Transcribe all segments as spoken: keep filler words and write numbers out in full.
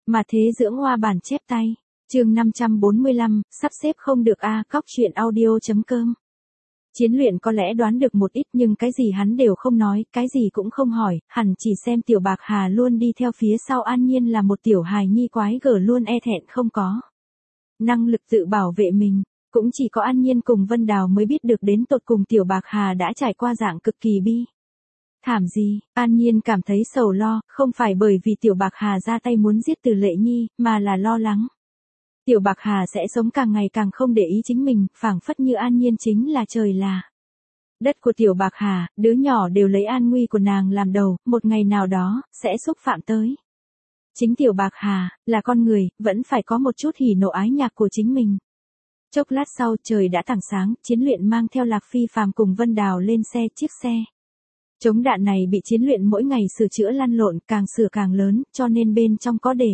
Mà thế dưỡng hoa bản chép tay. Chương năm trăm bốn mươi lăm, sắp xếp không được a, cóc truyện audio chấm com. Chiến Luyện có lẽ đoán được một ít nhưng cái gì hắn đều không nói, cái gì cũng không hỏi, hẳn chỉ xem Tiểu Bạc Hà luôn đi theo phía sau An Nhiên là một tiểu hài nhi quái gở luôn e thẹn không có năng lực tự bảo vệ mình. Cũng chỉ có An Nhiên cùng Vân Đào mới biết được đến tột cùng Tiểu Bạc Hà đã trải qua dạng cực kỳ bi thảm gì. An Nhiên cảm thấy sầu lo, không phải bởi vì Tiểu Bạc Hà ra tay muốn giết Từ Lệ Nhi, mà là lo lắng Tiểu Bạc Hà sẽ sống càng ngày càng không để ý chính mình, phảng phất như An Nhiên chính là trời là đất của Tiểu Bạc Hà, đứa nhỏ đều lấy an nguy của nàng làm đầu, một ngày nào đó, sẽ xúc phạm tới chính Tiểu Bạc Hà, là con người, vẫn phải có một chút hỉ nộ ái nhạc của chính mình. Chốc lát sau trời đã tảng sáng, Chiến Luyện mang theo Lạc Phi Phàm cùng Vân Đào lên xe, chiếc xe chống đạn này bị Chiến Luyện mỗi ngày sửa chữa lăn lộn, càng sửa càng lớn, cho nên bên trong có để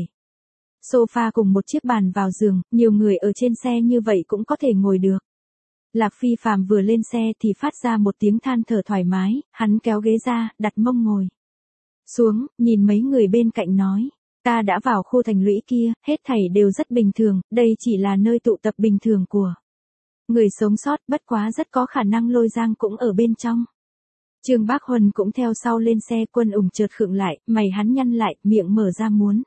sofa cùng một chiếc bàn vào giường, nhiều người ở trên xe như vậy cũng có thể ngồi được. Lạc Phi Phàm vừa lên xe thì phát ra một tiếng than thở thoải mái, hắn kéo ghế ra, đặt mông ngồi xuống, nhìn mấy người bên cạnh nói, ta đã vào khu thành lũy kia, hết thảy đều rất bình thường, đây chỉ là nơi tụ tập bình thường của người sống sót, bất quá rất có khả năng Lôi Giang cũng ở bên trong. Trương Bác Huân cũng theo sau lên xe, Quân Ủng chợt khựng lại, mày hắn nhăn lại, miệng mở ra muốn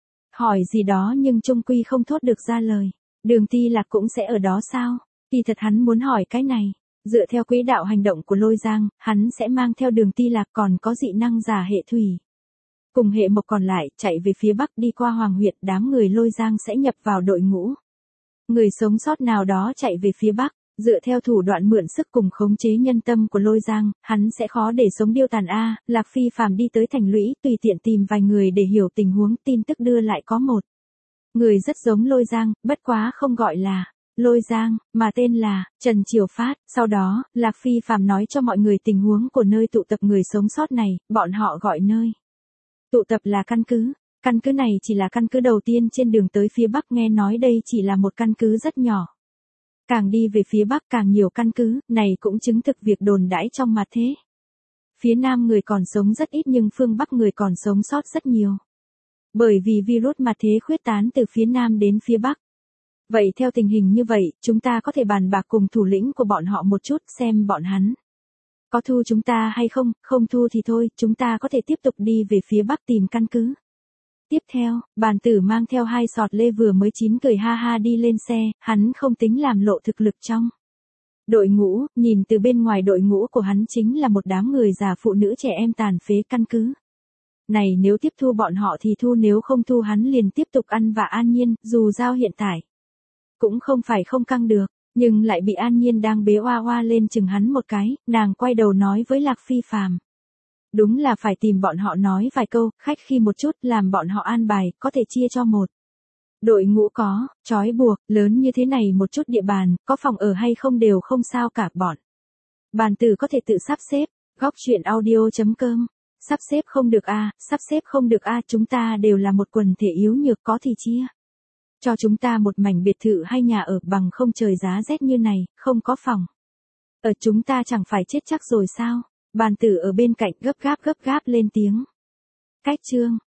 hỏi gì đó nhưng chung quy không thốt được ra lời. Đường Ti Lạc cũng sẽ ở đó sao? Kỳ thật hắn muốn hỏi cái này. Dựa theo quỹ đạo hành động của Lôi Giang, hắn sẽ mang theo Đường Ti Lạc còn có dị năng giả hệ thủy cùng hệ mộc còn lại, chạy về phía bắc đi qua Hoàng huyện, đám người Lôi Giang sẽ nhập vào đội ngũ người sống sót nào đó chạy về phía bắc. Dựa theo thủ đoạn mượn sức cùng khống chế nhân tâm của Lôi Giang, hắn sẽ khó để sống điêu tàn a. Lạc Phi Phàm đi tới thành lũy, tùy tiện tìm vài người để hiểu tình huống, tin tức đưa lại có một người rất giống Lôi Giang, bất quá không gọi là Lôi Giang, mà tên là Trần Triều Phát. Sau đó, Lạc Phi Phàm nói cho mọi người tình huống của nơi tụ tập người sống sót này, bọn họ gọi nơi tụ tập là căn cứ. Căn cứ này chỉ là căn cứ đầu tiên trên đường tới phía bắc, nghe nói đây chỉ là một căn cứ rất nhỏ. Càng đi về phía bắc càng nhiều căn cứ, này cũng chứng thực việc đồn đãi trong mặt thế. Phía nam người còn sống rất ít nhưng phương bắc người còn sống sót rất nhiều. Bởi vì virus mặt thế khuyết tán từ phía nam đến phía bắc. Vậy theo tình hình như vậy, chúng ta có thể bàn bạc cùng thủ lĩnh của bọn họ một chút, xem bọn hắn có thu chúng ta hay không, không thu thì thôi, chúng ta có thể tiếp tục đi về phía bắc tìm căn cứ. Tiếp theo, Bàn Tử mang theo hai sọt lê vừa mới chín cười ha ha đi lên xe, hắn không tính làm lộ thực lực trong đội ngũ, nhìn từ bên ngoài đội ngũ của hắn chính là một đám người già phụ nữ trẻ em tàn phế. Căn cứ này nếu tiếp thu bọn họ thì thu, nếu không thu hắn liền tiếp tục ăn vạ An Nhiên, dù giao hiện tại cũng không phải không căng được, nhưng lại bị An Nhiên đang bế oa oa lên chừng hắn một cái, nàng quay đầu nói với Lạc Phi Phàm, đúng là phải tìm bọn họ nói vài câu, khách khi một chút, làm bọn họ an bài, có thể chia cho một đội ngũ có trói buộc lớn như thế này một chút địa bàn, có phòng ở hay không đều không sao cả, bọn Bàn Tử có thể tự sắp xếp. Góc truyện audio chấm com. Sắp xếp không được a, sắp xếp không được a, chúng ta đều là một quần thể yếu nhược, có thì chia cho chúng ta một mảnh biệt thự hay nhà ở, bằng không trời giá rét như này, không có phòng ở chúng ta chẳng phải chết chắc rồi sao? Bàn Tử ở bên cạnh gấp gáp gấp gáp lên tiếng. Cách chương